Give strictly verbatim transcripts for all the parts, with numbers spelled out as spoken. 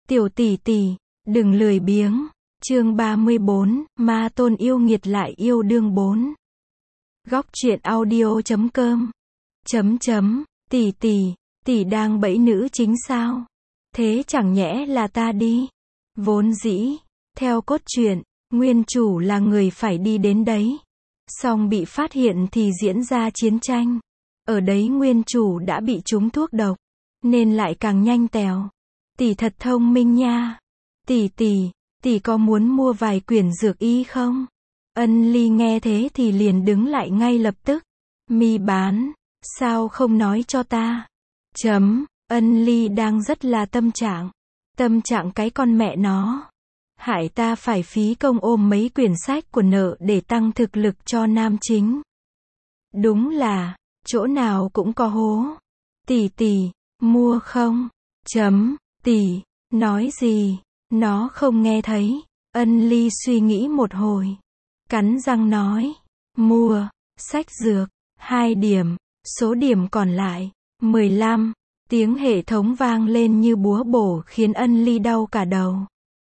Tiểu tỷ tỷ, đừng lười biếng. Chương ba mươi bốn, Ma Tôn yêu nghiệt lại yêu đương bốn. Góc truyện audio chấm com. Chấm chấm, tỷ tỷ, tỷ đang bẫy nữ chính sao? Thế chẳng nhẽ là ta đi. Vốn dĩ, theo cốt truyện, nguyên chủ là người phải đi đến đấy. Song bị phát hiện thì diễn ra chiến tranh. Ở đấy nguyên chủ đã bị trúng thuốc độc, nên lại càng nhanh tèo. Tỷ thật thông minh nha. Tỷ tỷ, tỷ có muốn mua vài quyển dược y không? Ân Ly nghe thế thì liền đứng lại ngay lập tức. Mi bán, sao không nói cho ta? Chấm, Ân Ly đang rất là tâm trạng. Tâm trạng cái con mẹ nó. Hại ta phải phí công ôm mấy quyển sách của nợ để tăng thực lực cho nam chính. Đúng là, chỗ nào cũng có hố. Tỷ tỷ, mua không? Chấm, tỷ, nói gì? Nó không nghe thấy. Ân Ly suy nghĩ một hồi. Cắn răng nói, mua, sách dược, hai điểm, số điểm còn lại, mười lăm. Tiếng hệ thống vang lên như búa bổ khiến Ân Ly đau cả đầu.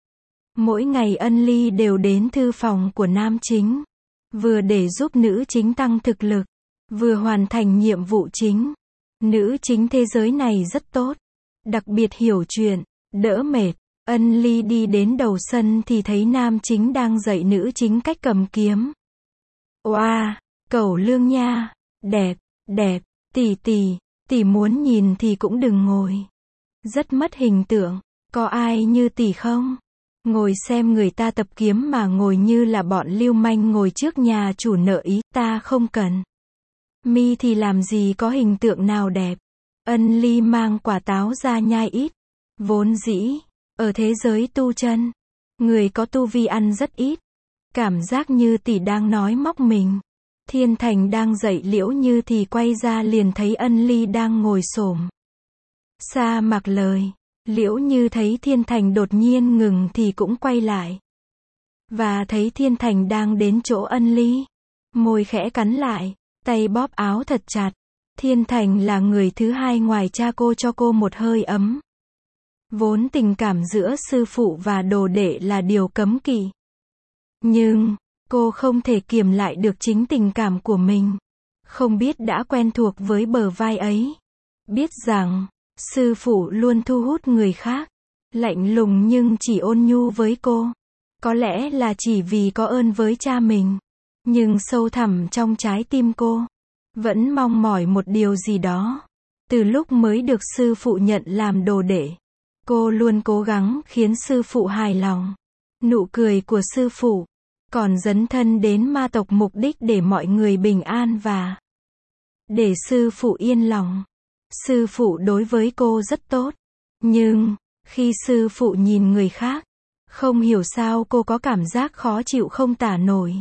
Mỗi ngày Ân Ly đều đến thư phòng của nam chính. Vừa để giúp nữ chính tăng thực lực, vừa hoàn thành nhiệm vụ chính. Nữ chính thế giới này rất tốt. Đặc biệt hiểu chuyện, đỡ mệt. Ân Ly đi đến đầu sân thì thấy nam chính đang dạy nữ chính cách cầm kiếm. Oa, wow, cẩu lương nha. Đẹp, đẹp, tỷ tỷ, tỷ muốn nhìn thì cũng đừng ngồi. Rất mất hình tượng, có ai như tỷ không? Ngồi xem người ta tập kiếm mà ngồi như là bọn lưu manh ngồi trước nhà chủ nợ ý, ta không cần. Mi thì làm gì có hình tượng nào đẹp. Ân Ly mang quả táo ra nhai ít. Vốn dĩ, ở thế giới tu chân, người có tu vi ăn rất ít. Cảm giác như tỷ đang nói móc mình. Thiên Thành đang dạy Liễu Như thì quay ra liền thấy Ân Ly đang ngồi xổm. Sa mặc lời. Liễu Như thấy Thiên Thành đột nhiên ngừng thì cũng quay lại. Và thấy Thiên Thành đang đến chỗ Ân Ly. Môi khẽ cắn lại, tay bóp áo thật chặt. Thiên Thành là người thứ hai ngoài cha cô cho cô một hơi ấm. Vốn tình cảm giữa sư phụ và đồ đệ là điều cấm kỵ. Nhưng, cô không thể kiềm lại được chính tình cảm của mình. Không biết đã quen thuộc với bờ vai ấy. Biết rằng, sư phụ luôn thu hút người khác. Lạnh lùng nhưng chỉ ôn nhu với cô. Có lẽ là chỉ vì có ơn với cha mình. Nhưng sâu thẳm trong trái tim cô, vẫn mong mỏi một điều gì đó. Từ lúc mới được sư phụ nhận làm đồ đệ, cô luôn cố gắng khiến sư phụ hài lòng. Nụ cười của sư phụ, còn dấn thân đến ma tộc mục đích để mọi người bình an và để sư phụ yên lòng. Sư phụ đối với cô rất tốt. Nhưng, khi sư phụ nhìn người khác, không hiểu sao cô có cảm giác khó chịu không tả nổi.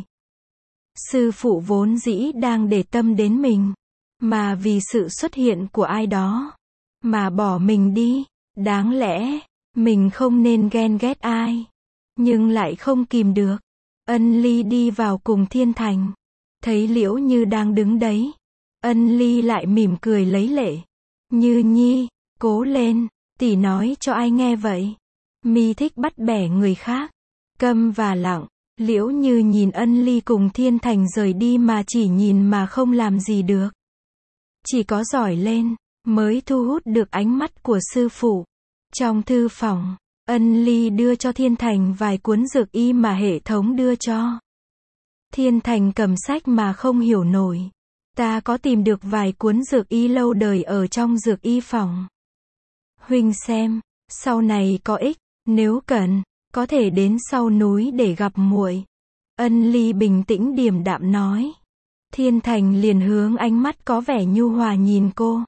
Sư phụ vốn dĩ đang để tâm đến mình, mà vì sự xuất hiện của ai đó, mà bỏ mình đi. Đáng lẽ, mình không nên ghen ghét ai, nhưng lại không kìm được. Ân Ly đi vào cùng Thiên Thành. Thấy Liễu Như đang đứng đấy. Ân Ly lại mỉm cười lấy lệ. Như Nhi, cố lên, tỷ nói cho ai nghe vậy? Mi thích bắt bẻ người khác. Câm và lặng. Liễu Như nhìn Ân Ly cùng Thiên Thành rời đi mà chỉ nhìn mà không làm gì được. Chỉ có giỏi lên, mới thu hút được ánh mắt của sư phụ. Trong thư phòng, Ân Ly đưa cho Thiên Thành vài cuốn dược y mà hệ thống đưa cho. Thiên Thành cầm sách mà không hiểu nổi. Ta có tìm được vài cuốn dược y lâu đời ở trong dược y phòng. Huynh xem, sau này có ích, nếu cần, có thể đến sau núi để gặp muội. Ân Ly bình tĩnh điềm đạm nói. Thiên Thành liền hướng ánh mắt có vẻ nhu hòa nhìn cô.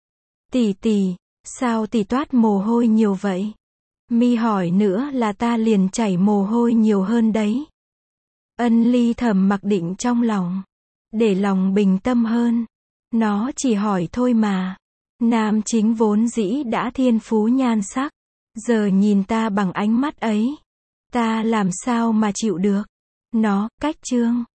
Tỷ tỷ, sao tỷ toát mồ hôi nhiều vậy? Mi hỏi nữa là ta liền chảy mồ hôi nhiều hơn đấy. Ân Ly thầm mặc định trong lòng. Để lòng bình tâm hơn. Nó chỉ hỏi thôi mà. Nam chính vốn dĩ đã thiên phú nhan sắc. Giờ nhìn ta bằng ánh mắt ấy. Ta làm sao mà chịu được. Nó, cách chương.